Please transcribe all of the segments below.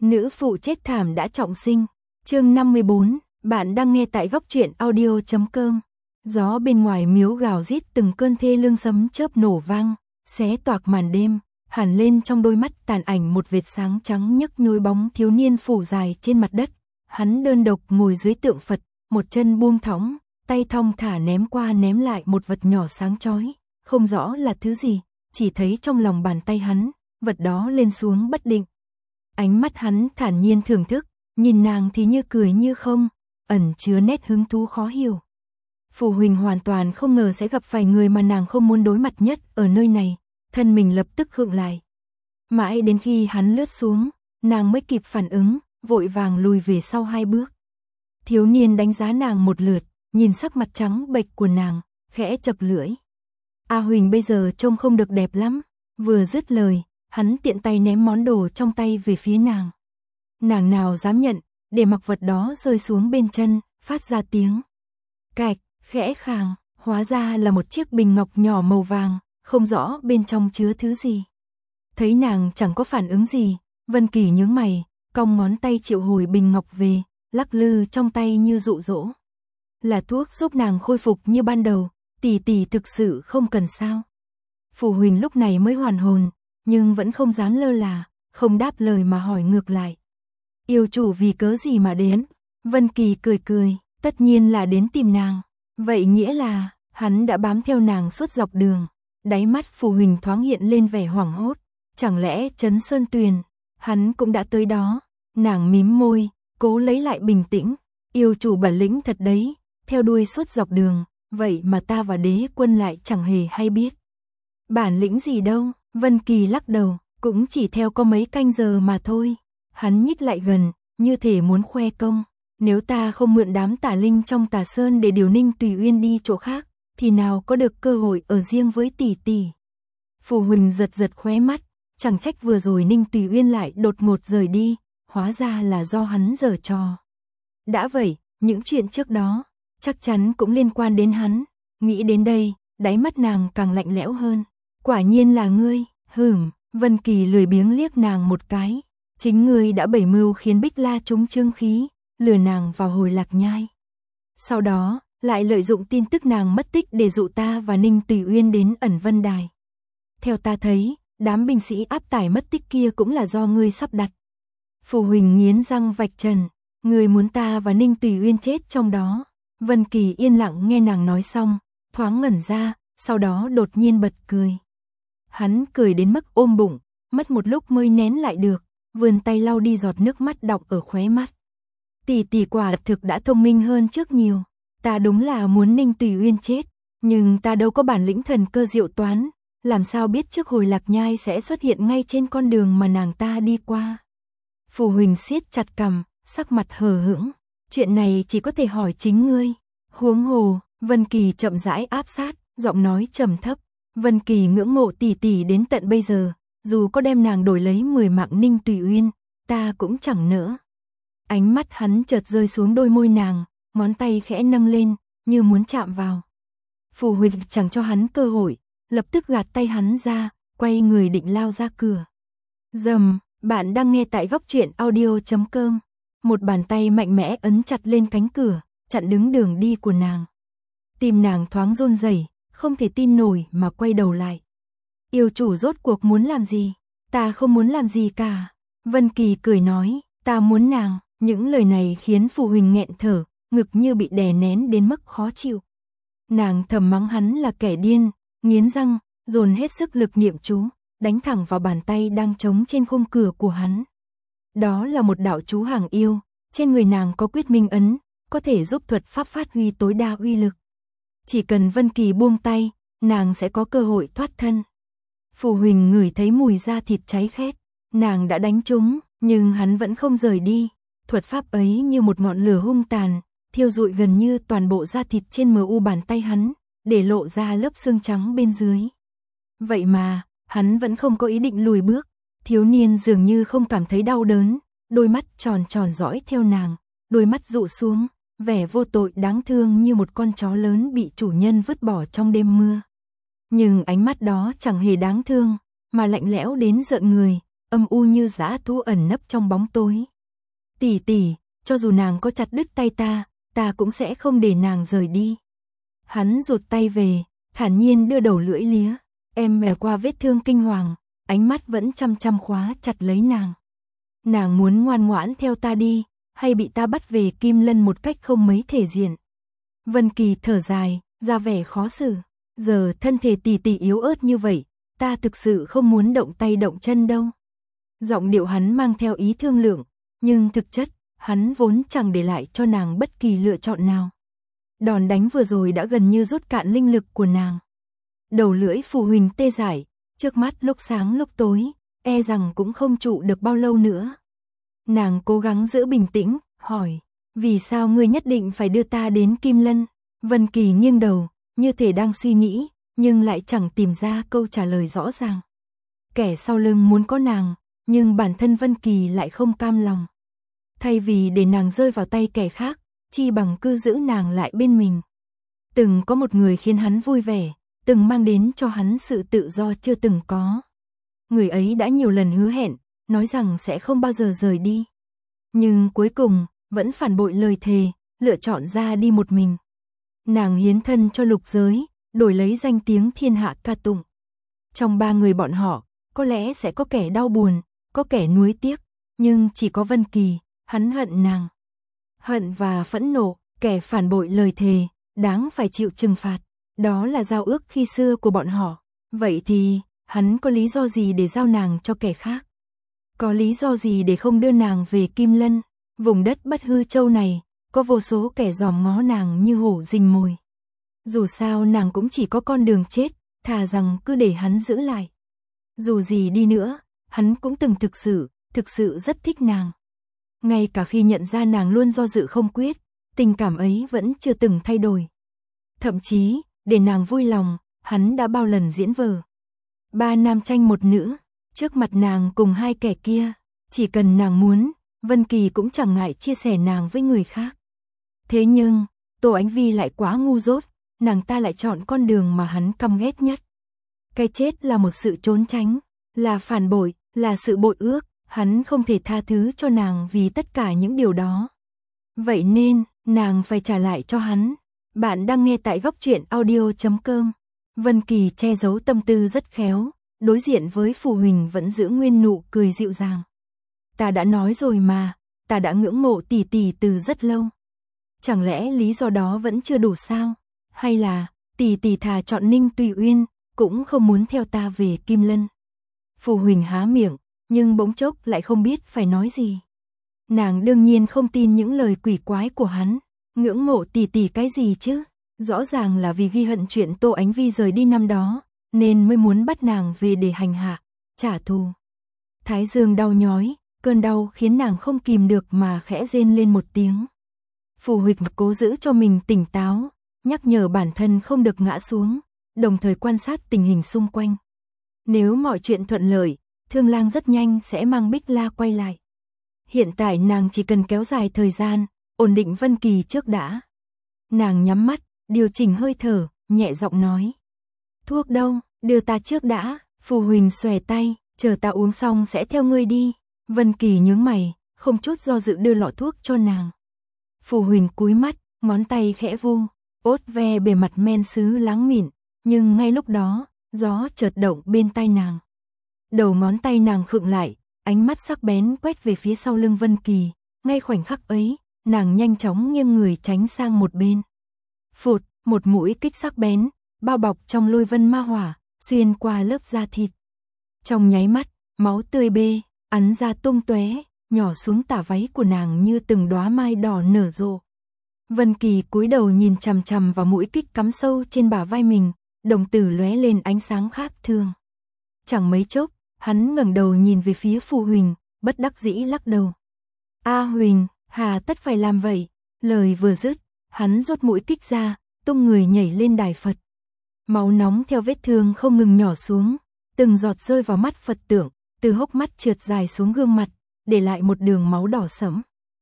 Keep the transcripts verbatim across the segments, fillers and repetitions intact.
Nữ phụ chết thảm đã trọng sinh. Chương năm mươi bốn, bạn đang nghe tại góc truyện audio chấm com. Gió bên ngoài miếu gào rít, từng cơn thê lương sấm chớp nổ vang, xé toạc màn đêm, hẳn lên trong đôi mắt tàn ảnh một vệt sáng trắng nhức nhối bóng thiếu niên phủ dài trên mặt đất. Hắn đơn độc ngồi dưới tượng Phật, một chân buông thõng, tay thong thả ném qua ném lại một vật nhỏ sáng chói, không rõ là thứ gì, chỉ thấy trong lòng bàn tay hắn, vật đó lên xuống bất định. Ánh mắt hắn thản nhiên thưởng thức, nhìn nàng thì như cười như không, ẩn chứa nét hứng thú khó hiểu. Phù Huỳnh hoàn toàn không ngờ sẽ gặp phải người mà nàng không muốn đối mặt nhất ở nơi này, thân mình lập tức khựng lại. Mãi đến khi hắn lướt xuống, nàng mới kịp phản ứng, vội vàng lùi về sau hai bước. Thiếu niên đánh giá nàng một lượt, nhìn sắc mặt trắng bệch của nàng, khẽ chập lưỡi. A Huỳnh bây giờ trông không được đẹp lắm. Vừa dứt lời, hắn tiện tay ném món đồ trong tay về phía nàng. Nàng nào dám nhận, để mặc vật đó rơi xuống bên chân, phát ra tiếng cạch, khẽ khàng, hóa ra là một chiếc bình ngọc nhỏ màu vàng, không rõ bên trong chứa thứ gì. Thấy nàng chẳng có phản ứng gì, Vân Kỳ nhướng mày, cong ngón tay triệu hồi bình ngọc về, lắc lư trong tay như dụ dỗ. Là thuốc giúp nàng khôi phục như ban đầu, tỷ tỷ thực sự không cần sao? Phù Huỳnh lúc này mới hoàn hồn, nhưng vẫn không dám lơ là, không đáp lời mà hỏi ngược lại. Yêu chủ vì cớ gì mà đến? Vân Kỳ cười cười, tất nhiên là đến tìm nàng. Vậy nghĩa là, hắn đã bám theo nàng suốt dọc đường. Đáy mắt Phù Huỳnh thoáng hiện lên vẻ hoảng hốt. Chẳng lẽ Trấn Sơn Tuyền, hắn cũng đã tới đó? Nàng mím môi, cố lấy lại bình tĩnh. Yêu chủ bản lĩnh thật đấy, theo đuôi suốt dọc đường, vậy mà ta và đế quân lại chẳng hề hay biết. Bản lĩnh gì đâu, Vân Kỳ lắc đầu, cũng chỉ theo có mấy canh giờ mà thôi. Hắn nhích lại gần, như thể muốn khoe công. Nếu ta không mượn đám tà linh trong Tà Sơn để điều Ninh Tùy Uyên đi chỗ khác, thì nào có được cơ hội ở riêng với tỷ tỷ. Phù Huỳnh giật giật khóe mắt, chẳng trách vừa rồi Ninh Tùy Uyên lại đột ngột rời đi, hóa ra là do hắn giở trò. Đã vậy, những chuyện trước đó, chắc chắn cũng liên quan đến hắn. Nghĩ đến đây, đáy mắt nàng càng lạnh lẽo hơn. Quả nhiên là ngươi, hửm, Vân Kỳ lười biếng liếc nàng một cái. Chính ngươi đã bày mưu khiến Bích La trúng chương khí, lừa nàng vào hồi Lạc Nhai. Sau đó, lại lợi dụng tin tức nàng mất tích để dụ ta và Ninh Tùy Uyên đến Ẩn Vân Đài. Theo ta thấy, đám binh sĩ áp tải mất tích kia cũng là do ngươi sắp đặt. Phù Huỳnh nghiến răng vạch trần, ngươi muốn ta và Ninh Tùy Uyên chết trong đó. Vân Kỳ yên lặng nghe nàng nói xong, thoáng ngẩn ra, sau đó đột nhiên bật cười. Hắn cười đến mức ôm bụng, mất một lúc mới nén lại được, vươn tay lau đi giọt nước mắt đọng ở khóe mắt. Tỷ tỷ quả thực đã thông minh hơn trước nhiều, ta đúng là muốn Ninh Tùy Uyên chết, nhưng ta đâu có bản lĩnh thần cơ diệu toán, làm sao biết trước hồi Lạc Nhai sẽ xuất hiện ngay trên con đường mà nàng ta đi qua. Phù Huỳnh siết chặt cằm, sắc mặt hờ hững, chuyện này chỉ có thể hỏi chính ngươi. Huống hồ, Vân Kỳ chậm rãi áp sát, giọng nói trầm thấp. Vân Kỳ ngưỡng mộ tỷ tỷ đến tận bây giờ, dù có đem nàng đổi lấy mười mạng Ninh Tùy Uyên, ta cũng chẳng nỡ. Ánh mắt hắn chợt rơi xuống đôi môi nàng, ngón tay khẽ nâng lên, như muốn chạm vào. Phù Huỳnh chẳng cho hắn cơ hội, lập tức gạt tay hắn ra, quay người định lao ra cửa. Rầm, bạn đang nghe tại góc truyện audio chấm com. Một bàn tay mạnh mẽ ấn chặt lên cánh cửa, chặn đứng đường đi của nàng. Tim nàng thoáng run rẩy, không thể tin nổi mà quay đầu lại. Yêu chủ rốt cuộc muốn làm gì? Ta không muốn làm gì cả. Vân Kỳ cười nói, ta muốn nàng. Những lời này khiến Phù Huỳnh nghẹn thở, ngực như bị đè nén đến mức khó chịu. Nàng thầm mắng hắn là kẻ điên, nghiến răng, dồn hết sức lực niệm chú, đánh thẳng vào bàn tay đang trống trên khung cửa của hắn. Đó là một đạo chú hàng yêu, trên người nàng có quyết minh ấn, có thể giúp thuật pháp phát huy tối đa uy lực. Chỉ cần Vân Kỳ buông tay, nàng sẽ có cơ hội thoát thân. Phù Huỳnh ngửi thấy mùi da thịt cháy khét, nàng đã đánh trúng, nhưng hắn vẫn không rời đi. Thuật pháp ấy như một ngọn lửa hung tàn, thiêu rụi gần như toàn bộ da thịt trên mờ u bàn tay hắn, để lộ ra lớp xương trắng bên dưới. Vậy mà, hắn vẫn không có ý định lùi bước. Thiếu niên dường như không cảm thấy đau đớn, đôi mắt tròn tròn dõi theo nàng, đôi mắt dụ xuống, vẻ vô tội đáng thương như một con chó lớn bị chủ nhân vứt bỏ trong đêm mưa. Nhưng ánh mắt đó chẳng hề đáng thương, mà lạnh lẽo đến rợn người, âm u như dã thú ẩn nấp trong bóng tối. Tỷ tỷ, cho dù nàng có chặt đứt tay ta, ta cũng sẽ không để nàng rời đi. Hắn rụt tay về, thản nhiên đưa đầu lưỡi lía, em mè qua vết thương kinh hoàng, ánh mắt vẫn chăm chăm khóa chặt lấy nàng. Nàng muốn ngoan ngoãn theo ta đi, hay bị ta bắt về Kim Lân một cách không mấy thể diện. Vân Kỳ thở dài, ra vẻ khó xử. Giờ thân thể tỷ tỷ yếu ớt như vậy, ta thực sự không muốn động tay động chân đâu. Giọng điệu hắn mang theo ý thương lượng, nhưng thực chất, hắn vốn chẳng để lại cho nàng bất kỳ lựa chọn nào. Đòn đánh vừa rồi đã gần như rút cạn linh lực của nàng. Đầu lưỡi Phù Huỳnh tê dại, trước mắt lúc sáng lúc tối, e rằng cũng không trụ được bao lâu nữa. Nàng cố gắng giữ bình tĩnh, hỏi, vì sao ngươi nhất định phải đưa ta đến Kim Lân? Vân Kỳ nghiêng đầu, như thể đang suy nghĩ, nhưng lại chẳng tìm ra câu trả lời rõ ràng. Kẻ sau lưng muốn có nàng, nhưng bản thân Vân Kỳ lại không cam lòng. Thay vì để nàng rơi vào tay kẻ khác, chi bằng cứ giữ nàng lại bên mình. Từng có một người khiến hắn vui vẻ, từng mang đến cho hắn sự tự do chưa từng có. Người ấy đã nhiều lần hứa hẹn, nói rằng sẽ không bao giờ rời đi. Nhưng cuối cùng, vẫn phản bội lời thề, lựa chọn ra đi một mình. Nàng hiến thân cho lục giới, đổi lấy danh tiếng thiên hạ ca tụng. Trong ba người bọn họ, có lẽ sẽ có kẻ đau buồn, có kẻ nuối tiếc, nhưng chỉ có Vân Kỳ, hắn hận nàng. Hận và phẫn nộ, kẻ phản bội lời thề, đáng phải chịu trừng phạt. Đó là giao ước khi xưa của bọn họ. Vậy thì, hắn có lý do gì để giao nàng cho kẻ khác? Có lý do gì để không đưa nàng về Kim Lân? Vùng đất Bất Hư Châu này, có vô số kẻ dòm ngó nàng như hổ rình mồi. Dù sao nàng cũng chỉ có con đường chết, thà rằng cứ để hắn giữ lại. Dù gì đi nữa, hắn cũng từng thực sự, thực sự rất thích nàng. Ngay cả khi nhận ra nàng luôn do dự không quyết, tình cảm ấy vẫn chưa từng thay đổi. Thậm chí, để nàng vui lòng, hắn đã bao lần diễn vở. Ba nam tranh một nữ, trước mặt nàng cùng hai kẻ kia, chỉ cần nàng muốn, Vân Kỳ cũng chẳng ngại chia sẻ nàng với người khác. Thế nhưng, Tô Ánh Vi lại quá ngu dốt, nàng ta lại chọn con đường mà hắn căm ghét nhất. Cái chết là một sự trốn tránh, là phản bội, là sự bội ước, hắn không thể tha thứ cho nàng vì tất cả những điều đó. Vậy nên, nàng phải trả lại cho hắn. Bạn đang nghe tại góc truyện audio chấm com. Vân Kỳ che giấu tâm tư rất khéo, đối diện với Phù Huỳnh vẫn giữ nguyên nụ cười dịu dàng. Ta đã nói rồi mà, ta đã ngưỡng mộ tỷ tỷ từ rất lâu. Chẳng lẽ lý do đó vẫn chưa đủ sao? Hay là, tỷ tỷ thà chọn Ninh Tùy Uyên, cũng không muốn theo ta về Kim Lân? Phù Huỳnh há miệng, nhưng bỗng chốc lại không biết phải nói gì. Nàng đương nhiên không tin những lời quỷ quái của hắn. Ngưỡng mộ tỷ tỷ cái gì chứ? Rõ ràng là vì ghi hận chuyện Tô Ánh Vi rời đi năm đó, nên mới muốn bắt nàng về để hành hạ, trả thù. Thái dương đau nhói, cơn đau khiến nàng không kìm được mà khẽ rên lên một tiếng. Phù Huỳnh cố giữ cho mình tỉnh táo, nhắc nhở bản thân không được ngã xuống, đồng thời quan sát tình hình xung quanh. Nếu mọi chuyện thuận lợi, Thương Lang rất nhanh sẽ mang Bích La quay lại. Hiện tại nàng chỉ cần kéo dài thời gian, ổn định Vân Kỳ trước đã. Nàng nhắm mắt, điều chỉnh hơi thở, nhẹ giọng nói. Thuốc đâu, đưa ta trước đã. Phù Huỳnh xòe tay, chờ ta uống xong sẽ theo ngươi đi. Vân Kỳ nhướng mày, không chút do dự đưa lọ thuốc cho nàng. Phù Huỳnh cúi mắt, ngón tay khẽ vu, ốt ve bề mặt men sứ láng mịn, nhưng ngay lúc đó, gió chợt động bên tai nàng. Đầu ngón tay nàng khựng lại, ánh mắt sắc bén quét về phía sau lưng Vân Kỳ, ngay khoảnh khắc ấy, nàng nhanh chóng nghiêng người tránh sang một bên. Phụt, một mũi kích sắc bén, bao bọc trong lôi vân ma hỏa, xuyên qua lớp da thịt. Trong nháy mắt, máu tươi bê, ắn ra tung tóe, nhỏ xuống tả váy của nàng như từng đóa mai đỏ nở rộ. Vân Kỳ cúi đầu nhìn chằm chằm vào mũi kích cắm sâu trên bả vai mình, đồng tử lóe lên ánh sáng khác thường. Chẳng mấy chốc, hắn ngẩng đầu nhìn về phía Phù Huỳnh, bất đắc dĩ lắc đầu. A Huỳnh, hà tất phải làm vậy? Lời vừa dứt, hắn rút mũi kích ra, tung người nhảy lên đài Phật. Máu nóng theo vết thương không ngừng nhỏ xuống, từng giọt rơi vào mắt Phật tượng, từ hốc mắt trượt dài xuống gương mặt, để lại một đường máu đỏ sẫm.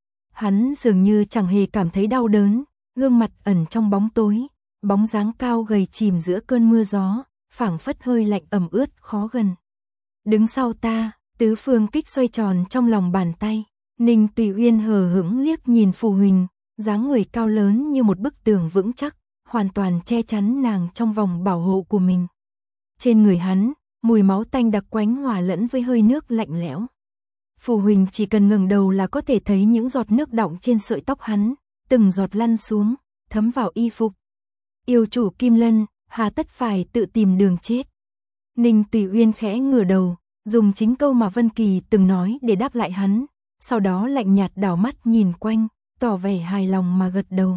Hắn dường như chẳng hề cảm thấy đau đớn, gương mặt ẩn trong bóng tối, bóng dáng cao gầy chìm giữa cơn mưa gió, phảng phất hơi lạnh ẩm ướt khó gần. Đứng sau ta, Tứ phương kích xoay tròn trong lòng bàn tay. Ninh Tùy Uyên hờ hững liếc nhìn Phù Huỳnh, dáng người cao lớn như một bức tường vững chắc, hoàn toàn che chắn nàng trong vòng bảo hộ của mình. Trên người hắn, mùi máu tanh đặc quánh hòa lẫn với hơi nước lạnh lẽo. Phù Huỳnh chỉ cần ngẩng đầu là có thể thấy những giọt nước đọng trên sợi tóc hắn, từng giọt lăn xuống, thấm vào y phục. Yêu chủ Kim Lân, hà tất phải tự tìm đường chết. Ninh Tùy Uyên khẽ ngửa đầu, dùng chính câu mà Vân Kỳ từng nói để đáp lại hắn, sau đó lạnh nhạt đảo mắt nhìn quanh, tỏ vẻ hài lòng mà gật đầu.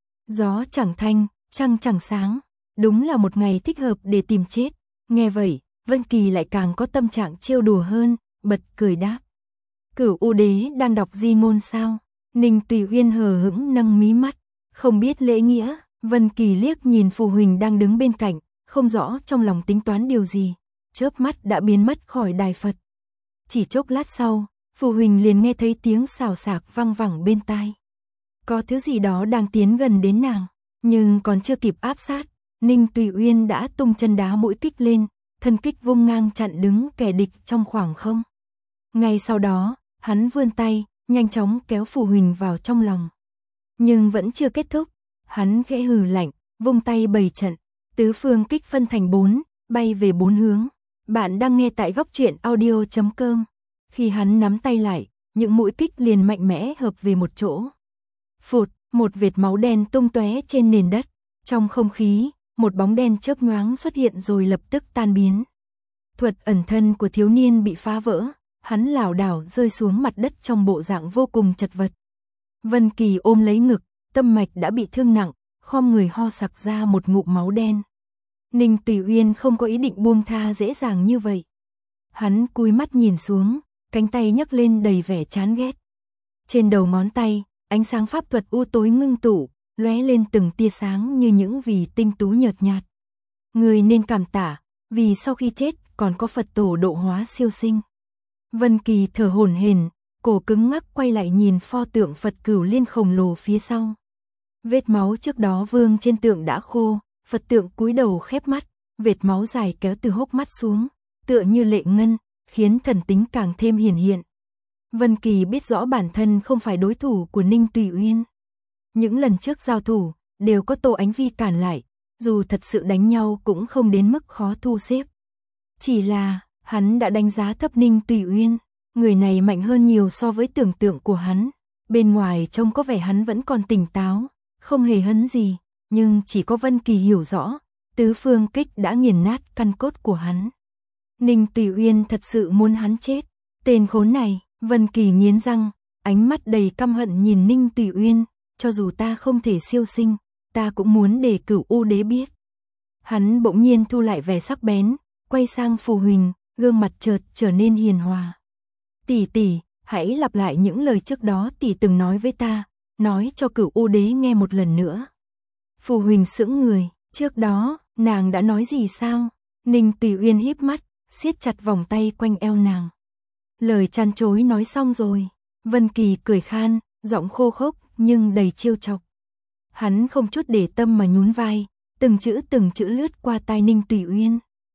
Gió chẳng thanh, trăng chẳng sáng, đúng là một ngày thích hợp để tìm chết. Nghe vậy, Vân Kỳ lại càng có tâm trạng trêu đùa hơn, bật cười đáp. Cửu U Đế đang đọc di ngôn sao? Ninh Tùy Uyên hờ hững nâng mí mắt, không biết lễ nghĩa. Vân Kỳ liếc nhìn Phù Huỳnh đang đứng bên cạnh, không rõ trong lòng tính toán điều gì, chớp mắt đã biến mất khỏi đài Phật. Chỉ chốc lát sau, Phù Huỳnh liền nghe thấy tiếng xào xạc vang vẳng bên tai. Có thứ gì đó đang tiến gần đến nàng, nhưng còn chưa kịp áp sát, Ninh Tùy Uyên đã tung chân đá mũi kích lên, thân kích vung ngang chặn đứng kẻ địch trong khoảng không. Ngay sau đó, hắn vươn tay, nhanh chóng kéo Phù Huỳnh vào trong lòng. Nhưng vẫn chưa kết thúc, hắn khẽ hừ lạnh, vung tay bày trận, tứ phương kích phân thành bốn, bay về bốn hướng. Bạn đang nghe tại góc truyện audio chấm com. Khi hắn nắm tay lại, những mũi kích liền mạnh mẽ hợp về một chỗ. Phụt, một vệt máu đen tung tóe trên nền đất. Trong không khí, một bóng đen chớp nhoáng xuất hiện rồi lập tức tan biến. Thuật ẩn thân của thiếu niên bị phá vỡ, hắn lảo đảo rơi xuống mặt đất trong bộ dạng vô cùng chật vật. Vân Kỳ ôm lấy ngực, tâm mạch đã bị thương nặng, khom người ho sặc ra một ngụm máu đen. Ninh Tùy Uyên không có ý định buông tha dễ dàng như vậy. Hắn cúi mắt nhìn xuống, cánh tay nhấc lên đầy vẻ chán ghét. Trên đầu ngón tay, ánh sáng pháp thuật u tối ngưng tụ, lóe lên từng tia sáng như những vì tinh tú nhợt nhạt. Người nên cảm tạ, vì sau khi chết còn có Phật tổ độ hóa siêu sinh. Vân Kỳ thở hổn hển, cổ cứng ngắc quay lại nhìn pho tượng Phật Cửu Liên khổng lồ phía sau. Vết máu trước đó vương trên tượng đã khô, Phật tượng cúi đầu khép mắt, vệt máu dài kéo từ hốc mắt xuống, tựa như lệ ngân, khiến thần tính càng thêm hiển hiện. Vân Kỳ biết rõ bản thân không phải đối thủ của Ninh Tùy Uyên. Những lần trước giao thủ, đều có Tô Ánh Vi cản lại, dù thật sự đánh nhau cũng không đến mức khó thu xếp. Chỉ là, hắn đã đánh giá thấp Ninh Tùy Uyên, người này mạnh hơn nhiều so với tưởng tượng của hắn. Bên ngoài trông có vẻ hắn vẫn còn tỉnh táo, không hề hấn gì, nhưng chỉ có Vân Kỳ hiểu rõ, tứ phương kích đã nghiền nát căn cốt của hắn. Ninh Tùy Uyên thật sự muốn hắn chết, tên khốn này. Vân Kỳ nghiến răng, ánh mắt đầy căm hận nhìn Ninh Tùy Uyên, cho dù ta không thể siêu sinh, ta cũng muốn để Cửu U Đế biết. Hắn bỗng nhiên thu lại vẻ sắc bén, quay sang Phù Huỳnh, gương mặt chợt trở nên hiền hòa. Tỷ tỷ, hãy lặp lại những lời trước đó tỷ từng nói với ta, nói cho Cửu U Đế nghe một lần nữa. Phù Huỳnh sững người, trước đó, nàng đã nói gì sao? Ninh Tùy Uyên híp mắt, siết chặt vòng tay quanh eo nàng. Lời chăn chối nói xong rồi. Vân Kỳ cười khan, giọng khô khốc nhưng đầy trêu chọc. Hắn không chút để tâm mà nhún vai, từng chữ từng chữ lướt qua tai Ninh Tùy Uyên.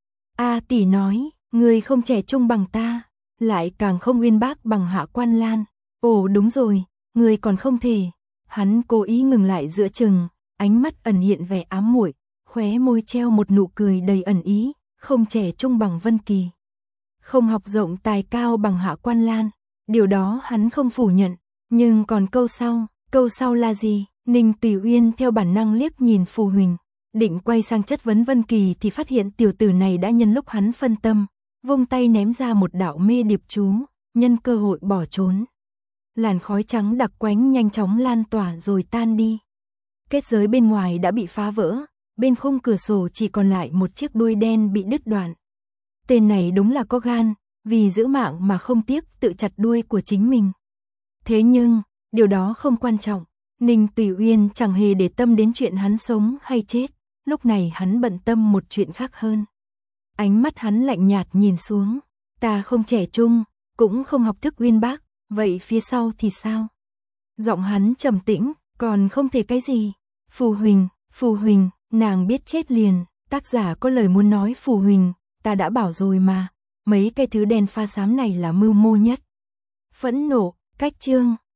A tỷ nói, người không trẻ trung bằng ta, lại càng không uyên bác bằng Hạ Quan Lan. Ồ đúng rồi, người còn không thể. Hắn cố ý ngừng lại giữa chừng, ánh mắt ẩn hiện vẻ ám muội, khóe môi treo một nụ cười đầy ẩn ý, không trẻ trung bằng Vân Kỳ. Không học rộng tài cao bằng Hạ Quan Lan, điều đó hắn không phủ nhận, nhưng còn câu sau, câu sau là gì? Ninh Tùy Uyên theo bản năng liếc nhìn Phù Huỳnh, định quay sang chất vấn Vân Kỳ thì phát hiện tiểu tử này đã nhân lúc hắn phân tâm, vung tay ném ra một đạo mê điệp chú, nhân cơ hội bỏ trốn. Làn khói trắng đặc quánh nhanh chóng lan tỏa rồi tan đi. Kết giới bên ngoài đã bị phá vỡ, bên khung cửa sổ chỉ còn lại một chiếc đuôi đen bị đứt đoạn. Tên này đúng là có gan, vì giữ mạng mà không tiếc tự chặt đuôi của chính mình. Thế nhưng, điều đó không quan trọng. Ninh Tùy Uyên chẳng hề để tâm đến chuyện hắn sống hay chết, lúc này hắn bận tâm một chuyện khác hơn. Ánh mắt hắn lạnh nhạt nhìn xuống, ta không trẻ trung, cũng không học thức uyên bác, vậy phía sau thì sao? Giọng hắn trầm tĩnh, còn không thể cái gì. Phù Huỳnh, Phù Huỳnh, nàng biết chết liền, tác giả có lời muốn nói Phù Huỳnh, ta đã bảo rồi mà, mấy cái thứ đen pha xám này là mưu mô nhất. Phẫn nộ, cách chương.